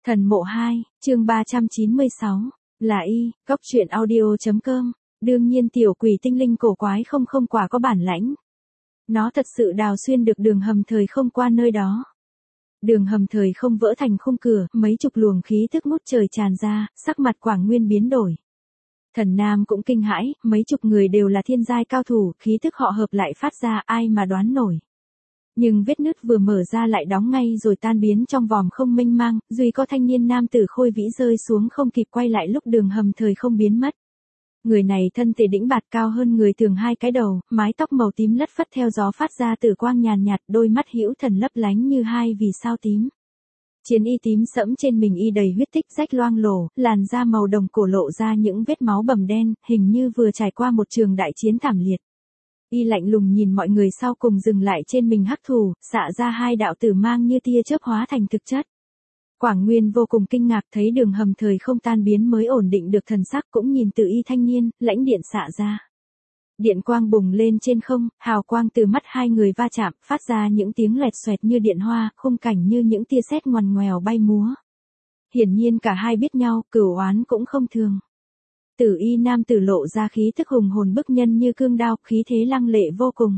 Thần mộ 2, chương 396, là y, góc truyện audio.com, đương nhiên tiểu quỷ tinh linh cổ quái không quả có bản lãnh. Nó thật sự đào xuyên được đường hầm thời không qua nơi đó. Đường hầm thời không vỡ thành khung cửa, mấy chục luồng khí thức ngút trời tràn ra, sắc mặt Quảng Nguyên biến đổi. Thần Nam cũng kinh hãi, mấy chục người đều là thiên giai cao thủ, khí thức họ hợp lại phát ra, ai mà đoán nổi. Nhưng vết nứt vừa mở ra lại đóng ngay rồi tan biến trong vòm không mênh mang, duy có thanh niên nam tử khôi vĩ rơi xuống không kịp quay lại lúc đường hầm thời không biến mất. Người này thân thể đĩnh bạt cao hơn người thường 2 cái đầu, mái tóc màu tím lất phất theo gió phát ra tử quang nhàn nhạt, đôi mắt hữu thần lấp lánh như 2 vì sao tím. Chiến y tím sẫm trên mình y đầy huyết tích rách loang lổ, làn da màu đồng cổ lộ ra những vết máu bầm đen, hình như vừa trải qua một trường đại chiến thảm liệt. Y lạnh lùng nhìn mọi người sau cùng dừng lại trên mình hắc thủ, xạ ra 2 đạo tử mang như tia chớp hóa thành thực chất. Quảng Nguyên vô cùng kinh ngạc thấy đường hầm thời không tan biến mới ổn định được thần sắc, cũng nhìn Tử Y thanh niên, lãnh điện xạ ra. Điện quang bùng lên trên không, hào quang từ mắt 2 người va chạm, phát ra những tiếng loẹt xoẹt như điện hoa, khung cảnh như những tia sét ngoằn ngoèo bay múa. Hiển nhiên cả hai biết nhau, cửu oán cũng không thường. Tử Y nam tử lộ ra khí tức hùng hồn bức nhân như cương đao, khí thế lăng lệ vô cùng.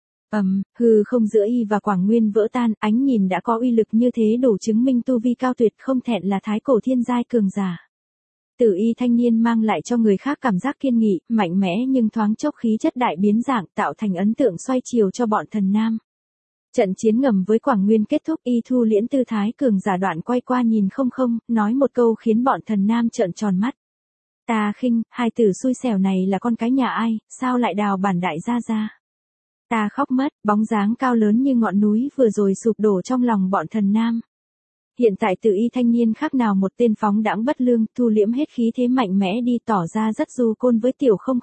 Hư không giữa y và Quảng Nguyên vỡ tan, ánh nhìn đã có uy lực như thế đủ chứng minh tu vi cao tuyệt, không thẹn là thái cổ thiên giai cường giả. Tử Y thanh niên mang lại cho người khác cảm giác kiên nghị, mạnh mẽ nhưng thoáng chốc khí chất đại biến dạng, tạo thành ấn tượng xoay chiều cho bọn thần nam. Trận chiến ngầm với Quảng Nguyên kết thúc, y thu liễn tư thái cường giả đoạn quay qua nhìn không, nói một câu khiến bọn thần nam trợn tròn mắt. Ta khinh, hai tử xui xẻo này là con cái nhà ai, sao lại đào bản đại gia ra. Ta khóc mất, bóng dáng cao lớn như ngọn núi vừa rồi sụp đổ trong lòng bọn thần nam. Hiện tại Tử Y thanh niên khác nào một tên phóng đãng bất lương, thu liễm hết khí thế mạnh mẽ đi, tỏ ra rất du côn với tiểu không.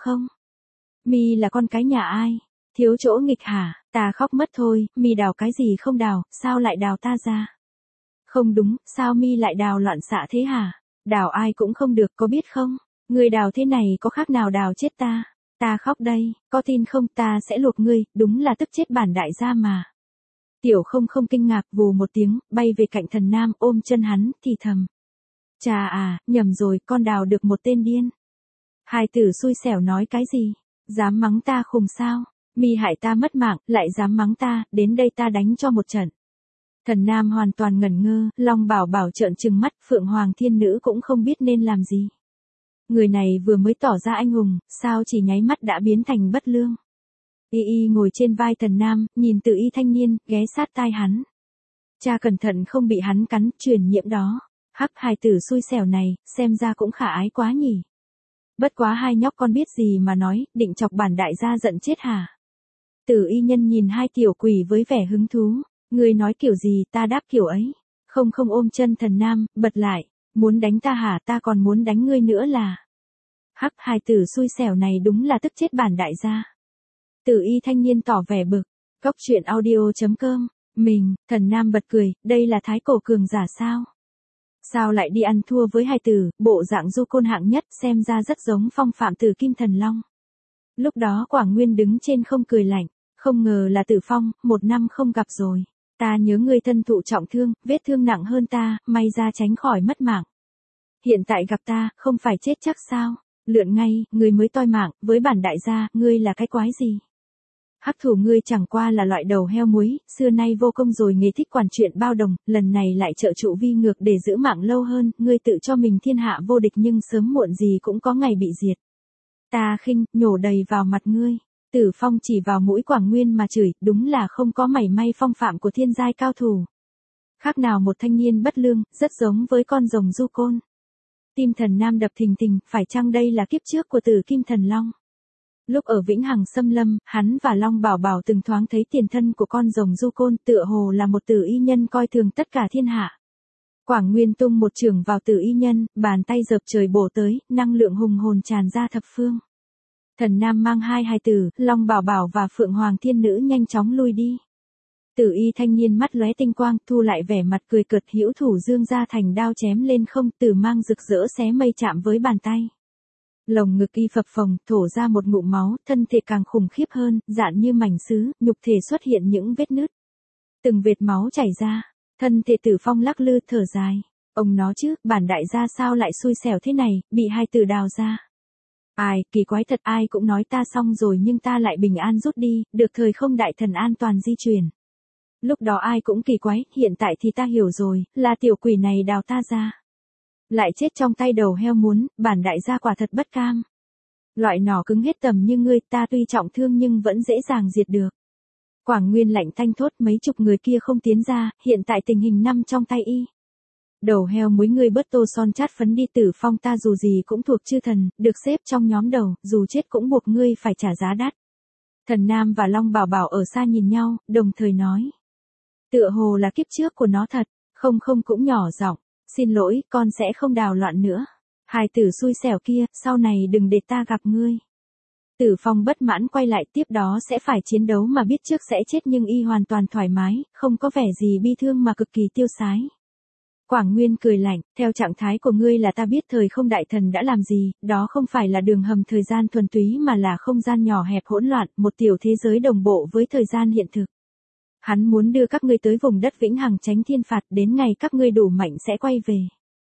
Mi là con cái nhà ai? Thiếu chỗ nghịch hả? Ta khóc mất thôi, mi đào cái gì không đào, sao lại đào ta ra? Không đúng, sao mi lại đào loạn xạ thế hả? Đào ai cũng không được, có biết không? Người đào thế này có khác nào đào chết ta? Ta khóc đây, có tin không, ta sẽ luộc ngươi, đúng là tức chết bản đại gia mà. Tiểu không kinh ngạc vù một tiếng, bay về cạnh thần nam ôm chân hắn, thì thầm. Chà à, nhầm rồi, con đào được một tên điên. Hai tử xui xẻo nói cái gì? Dám mắng ta khùng sao? Mi hại ta mất mạng, lại dám mắng ta, đến đây ta đánh cho một trận. Thần nam hoàn toàn ngẩn ngơ, Long Bảo Bảo trợn trừng mắt, Phượng Hoàng Thiên Nữ cũng không biết nên làm gì. Người này vừa mới tỏ ra anh hùng, sao chỉ nháy mắt đã biến thành bất lương. Y ngồi trên vai thần nam, nhìn Tử Y thanh niên, ghé sát tai hắn. Cha cẩn thận không bị hắn cắn, truyền nhiễm đó. Hắc, hài tử xui xẻo này, xem ra cũng khả ái quá nhỉ. Bất quá hai nhóc con biết gì mà nói, định chọc bản đại gia giận chết hả? Tử Y nhân nhìn hai tiểu quỷ với vẻ hứng thú. Ngươi nói kiểu gì ta đáp kiểu ấy. Không ôm chân thần nam, bật lại. Muốn đánh ta hả, ta còn muốn đánh ngươi nữa là. Hắc, hài tử xui xẻo này đúng là tức chết bản đại gia. Tử Y thanh niên tỏ vẻ bực. Góc truyện audio.com. Thần nam bật cười, đây là thái cổ cường giả sao? Sao lại đi ăn thua với hài tử, bộ dạng du côn hạng nhất, xem ra rất giống Phong Phạm Tử Kim Thần Long. Lúc đó Quảng Nguyên đứng trên không cười lạnh, không ngờ là Tử Phong, 1 năm không gặp rồi. Ta nhớ ngươi thân thụ trọng thương, vết thương nặng hơn ta, may ra tránh khỏi mất mạng. Hiện tại gặp ta, không phải chết chắc sao? Lượn ngay, ngươi mới toi mạng, với bản đại gia, ngươi là cái quái gì? Hắc thủ ngươi chẳng qua là loại đầu heo muối, xưa nay vô công rồi nghề thích quản chuyện bao đồng, lần này lại trợ trụ vi ngược để giữ mạng lâu hơn, ngươi tự cho mình thiên hạ vô địch nhưng sớm muộn gì cũng có ngày bị diệt. Ta khinh, nhổ đầy vào mặt ngươi. Tử Phong chỉ vào mũi Quảng Nguyên mà chửi, đúng là không có mảy may phong phạm của thiên giai cao thủ. Khác nào một thanh niên bất lương, rất giống với con rồng du côn. Tim thần nam đập thình thình, phải chăng đây là kiếp trước của Tử Kim Thần Long? Lúc ở Vĩnh Hằng Xâm Lâm, hắn và Long Bảo Bảo từng thoáng thấy tiền thân của con rồng du côn, tựa hồ là một Tử Y nhân coi thường tất cả thiên hạ. Quảng Nguyên tung một chưởng vào Tử Y nhân, bàn tay dợp trời bổ tới, năng lượng hùng hồn tràn ra thập phương. Thần nam mang 2 hài tử, Long Bảo Bảo và Phượng Hoàng Thiên Nữ nhanh chóng lui đi. Tử Y thanh niên mắt lóe tinh quang, thu lại vẻ mặt cười cợt, hữu thủ dương ra thành đao chém lên không, tử mang rực rỡ xé mây chạm với bàn tay. Lồng ngực y phập phồng, thổ ra một ngụm máu, thân thể càng khủng khiếp hơn, dạn như mảnh sứ, nhục thể xuất hiện những vết nứt. Từng vệt máu chảy ra, thân thể Tử Phong lắc lư thở dài. Ông nó chứ, bản đại gia sao lại xui xẻo thế này, bị hai từ đào ra. Ai, kỳ quái thật, ai cũng nói ta xong rồi nhưng ta lại bình an rút đi, được thời không đại thần an toàn di chuyển. Lúc đó ai cũng kỳ quái, hiện tại thì ta hiểu rồi, là tiểu quỷ này đào ta ra. Lại chết trong tay đầu heo muốn, bản đại gia quả thật bất cam. Loại nỏ cứng hết tầm như ngươi, ta tuy trọng thương nhưng vẫn dễ dàng diệt được. Quảng Nguyên lạnh thanh thốt, mấy chục người kia không tiến ra, hiện tại tình hình nằm trong tay y. Đầu heo muối, ngươi bớt tô son chát phấn đi, Tử Phong ta dù gì cũng thuộc chư thần, được xếp trong nhóm đầu, dù chết cũng buộc ngươi phải trả giá đắt. Thần Nam và Long Bảo Bảo ở xa nhìn nhau, đồng thời nói. Tựa hồ là kiếp trước của nó thật, không cũng nhỏ giọng, xin lỗi, con sẽ không đào loạn nữa. Hài tử xui xẻo kia, sau này đừng để ta gặp ngươi. Tử Phong bất mãn quay lại, tiếp đó sẽ phải chiến đấu mà biết trước sẽ chết nhưng y hoàn toàn thoải mái, không có vẻ gì bi thương mà cực kỳ tiêu sái. Quảng Nguyên cười lạnh, theo trạng thái của ngươi là ta biết thời không đại thần đã làm gì, đó không phải là đường hầm thời gian thuần túy mà là không gian nhỏ hẹp hỗn loạn, một tiểu thế giới đồng bộ với thời gian hiện thực. Hắn muốn đưa các ngươi tới vùng đất vĩnh hằng tránh thiên phạt, đến ngày các ngươi đủ mạnh sẽ quay về.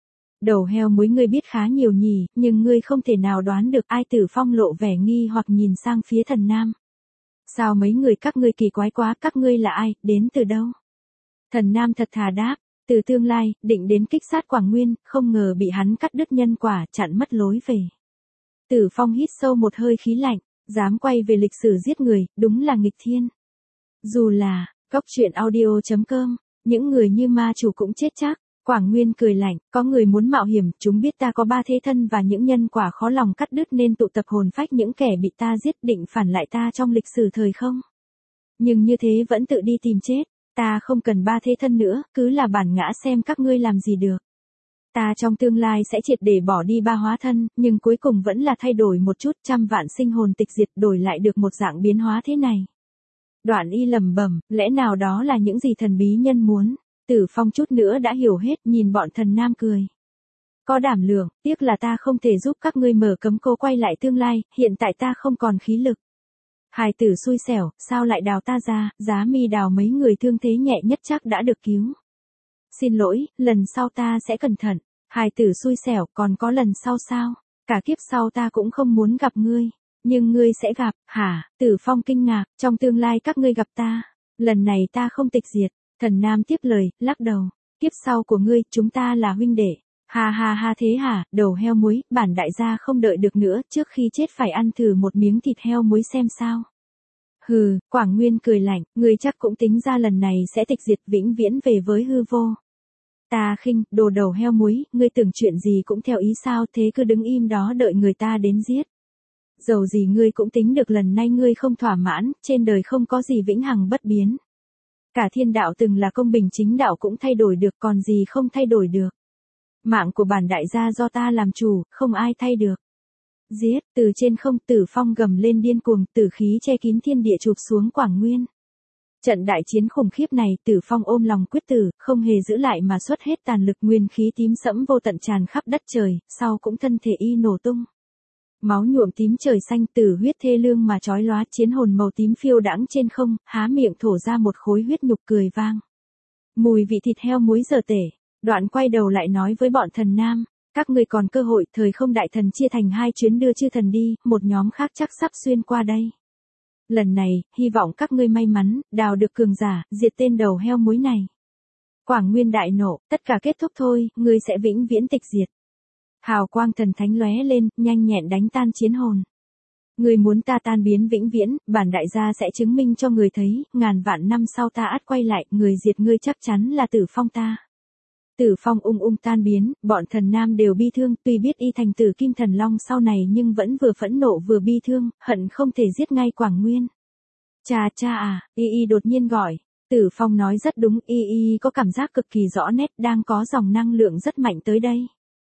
Đầu heo muối, ngươi biết khá nhiều nhỉ, nhưng ngươi không thể nào đoán được. Ai? Tử Phong lộ vẻ nghi hoặc nhìn sang phía Thần Nam. Sao mấy người các ngươi kỳ quái quá, các ngươi là ai, đến từ đâu? Thần Nam thật thà đáp, từ tương lai, định đến kích sát Quảng Nguyên, không ngờ bị hắn cắt đứt nhân quả, chặn mất lối về. Tử Phong hít sâu một hơi khí lạnh, dám quay về lịch sử giết người, đúng là nghịch thiên. Dù là, Góc Truyện Audio.com, những người như ma chủ cũng chết chắc. Quảng Nguyên cười lạnh, có người muốn mạo hiểm, chúng biết ta có 3 thế thân và những nhân quả khó lòng cắt đứt nên tụ tập hồn phách những kẻ bị ta giết, định phản lại ta trong lịch sử thời không. Nhưng như thế vẫn tự đi tìm chết, ta không cần 3 thế thân nữa, cứ là bản ngã xem các ngươi làm gì được. Ta trong tương lai sẽ triệt để bỏ đi 3 hóa thân, nhưng cuối cùng vẫn là thay đổi một chút, trăm vạn sinh hồn tịch diệt đổi lại được một dạng biến hóa thế này. Đoạn y lẩm bẩm, lẽ nào đó là những gì thần bí nhân muốn. Tử Phong chút nữa đã hiểu hết, nhìn bọn Thần Nam cười. Có đảm lượng, tiếc là ta không thể giúp các ngươi mở cấm cô quay lại tương lai, hiện tại ta không còn khí lực. Hài tử xui xẻo, sao lại đào ta ra, giá mi đào mấy người thương thế nhẹ nhất chắc đã được cứu. Xin lỗi, lần sau ta sẽ cẩn thận. Hài tử xui xẻo, còn có lần sau sao? Cả kiếp sau ta cũng không muốn gặp ngươi. Nhưng ngươi sẽ gặp, hả? Tử Phong kinh ngạc, trong tương lai các ngươi gặp ta. Lần này ta không tịch diệt. Thần Nam tiếp lời, lắc đầu. Kiếp sau của ngươi, chúng ta là huynh đệ. Ha ha ha, thế hả, đầu heo muối, bản đại gia không đợi được nữa, trước khi chết phải ăn thử một miếng thịt heo muối xem sao. Hừ, Quảng Nguyên cười lạnh, ngươi chắc cũng tính ra lần này sẽ tịch diệt vĩnh viễn về với hư vô. Ta khinh, đồ đầu heo muối, ngươi tưởng chuyện gì cũng theo ý sao, thế cứ đứng im đó đợi người ta đến giết. Dầu gì ngươi cũng tính được lần này ngươi không thỏa mãn, trên đời không có gì vĩnh hằng bất biến. Cả thiên đạo từng là công bình chính đạo cũng thay đổi được, còn gì không thay đổi được. Mạng của bản đại gia do ta làm chủ, không ai thay được. Giết, từ trên không, Tử Phong gầm lên điên cuồng, tử khí che kín thiên địa chụp xuống Quảng Nguyên. Trận đại chiến khủng khiếp này, Tử Phong ôm lòng quyết tử, không hề giữ lại mà xuất hết tàn lực, nguyên khí tím sẫm vô tận tràn khắp đất trời, sau cũng thân thể y nổ tung. Máu nhuộm tím trời xanh, tử huyết thê lương mà chói lóa, chiến hồn màu tím phiêu đãng trên không, há miệng thổ ra một khối huyết nhục cười vang. Mùi vị thịt heo muối dở tể. Đoạn quay đầu lại nói với bọn Thần Nam, các ngươi còn cơ hội, thời không đại thần chia thành 2 chuyến đưa chư thần đi, một nhóm khác chắc sắp xuyên qua đây. Lần này, hy vọng các ngươi may mắn, đào được cường giả, diệt tên đầu heo muối này. Quảng Nguyên đại nộ, tất cả kết thúc thôi, ngươi sẽ vĩnh viễn tịch diệt. Hào quang thần thánh lóe lên, nhanh nhẹn đánh tan chiến hồn. Người muốn ta tan biến vĩnh viễn, bản đại gia sẽ chứng minh cho người thấy, ngàn vạn năm sau ta ắt quay lại, người diệt ngươi chắc chắn là Tử Phong ta. Tử Phong tan biến, bọn Thần Nam đều bi thương, tuy biết y thành tử kim thần long sau này nhưng vẫn vừa phẫn nộ vừa bi thương, hận không thể giết ngay Quảng Nguyên. Cha à, y đột nhiên gọi. Tử Phong nói rất đúng, y có cảm giác cực kỳ rõ nét, đang có dòng năng lượng rất mạnh tới đây.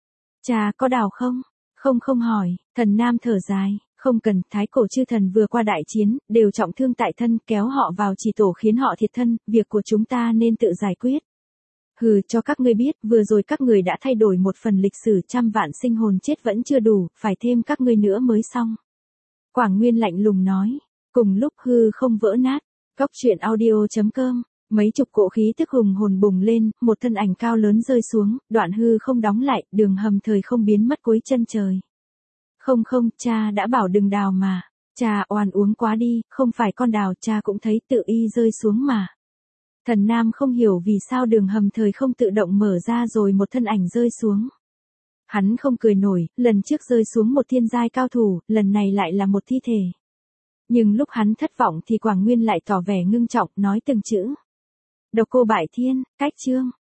Cha có đào không? Không hỏi, Thần Nam thở dài, không cần, thái cổ chư thần vừa qua đại chiến, đều trọng thương tại thân, kéo họ vào chỉ tổ khiến họ thiệt thân, việc của chúng ta nên tự giải quyết. Hừ, cho các ngươi biết, vừa rồi các người đã thay đổi một phần lịch sử, trăm vạn sinh hồn chết vẫn chưa đủ, phải thêm các ngươi nữa mới xong. Quảng Nguyên lạnh lùng nói, cùng lúc hư không vỡ nát. Góc Truyện Audio.com Mấy chục cỗ khí tức hùng hồn bùng lên, một thân ảnh cao lớn rơi xuống, đoạn hư không đóng lại, đường hầm thời không biến mất cuối chân trời. Không không, cha đã bảo đừng đào mà. Cha oan uống quá đi, không phải con đào, cha cũng thấy tự y rơi xuống mà. Thần Nam không hiểu vì sao đường hầm thời không tự động mở ra rồi một thân ảnh rơi xuống. Hắn không cười nổi, lần trước rơi xuống một thiên giai cao thủ, lần này lại là một thi thể. Nhưng lúc hắn thất vọng thì Quảng Nguyên lại tỏ vẻ ngưng trọng, nói từng chữ. Độc cô bại thiên, cách chương.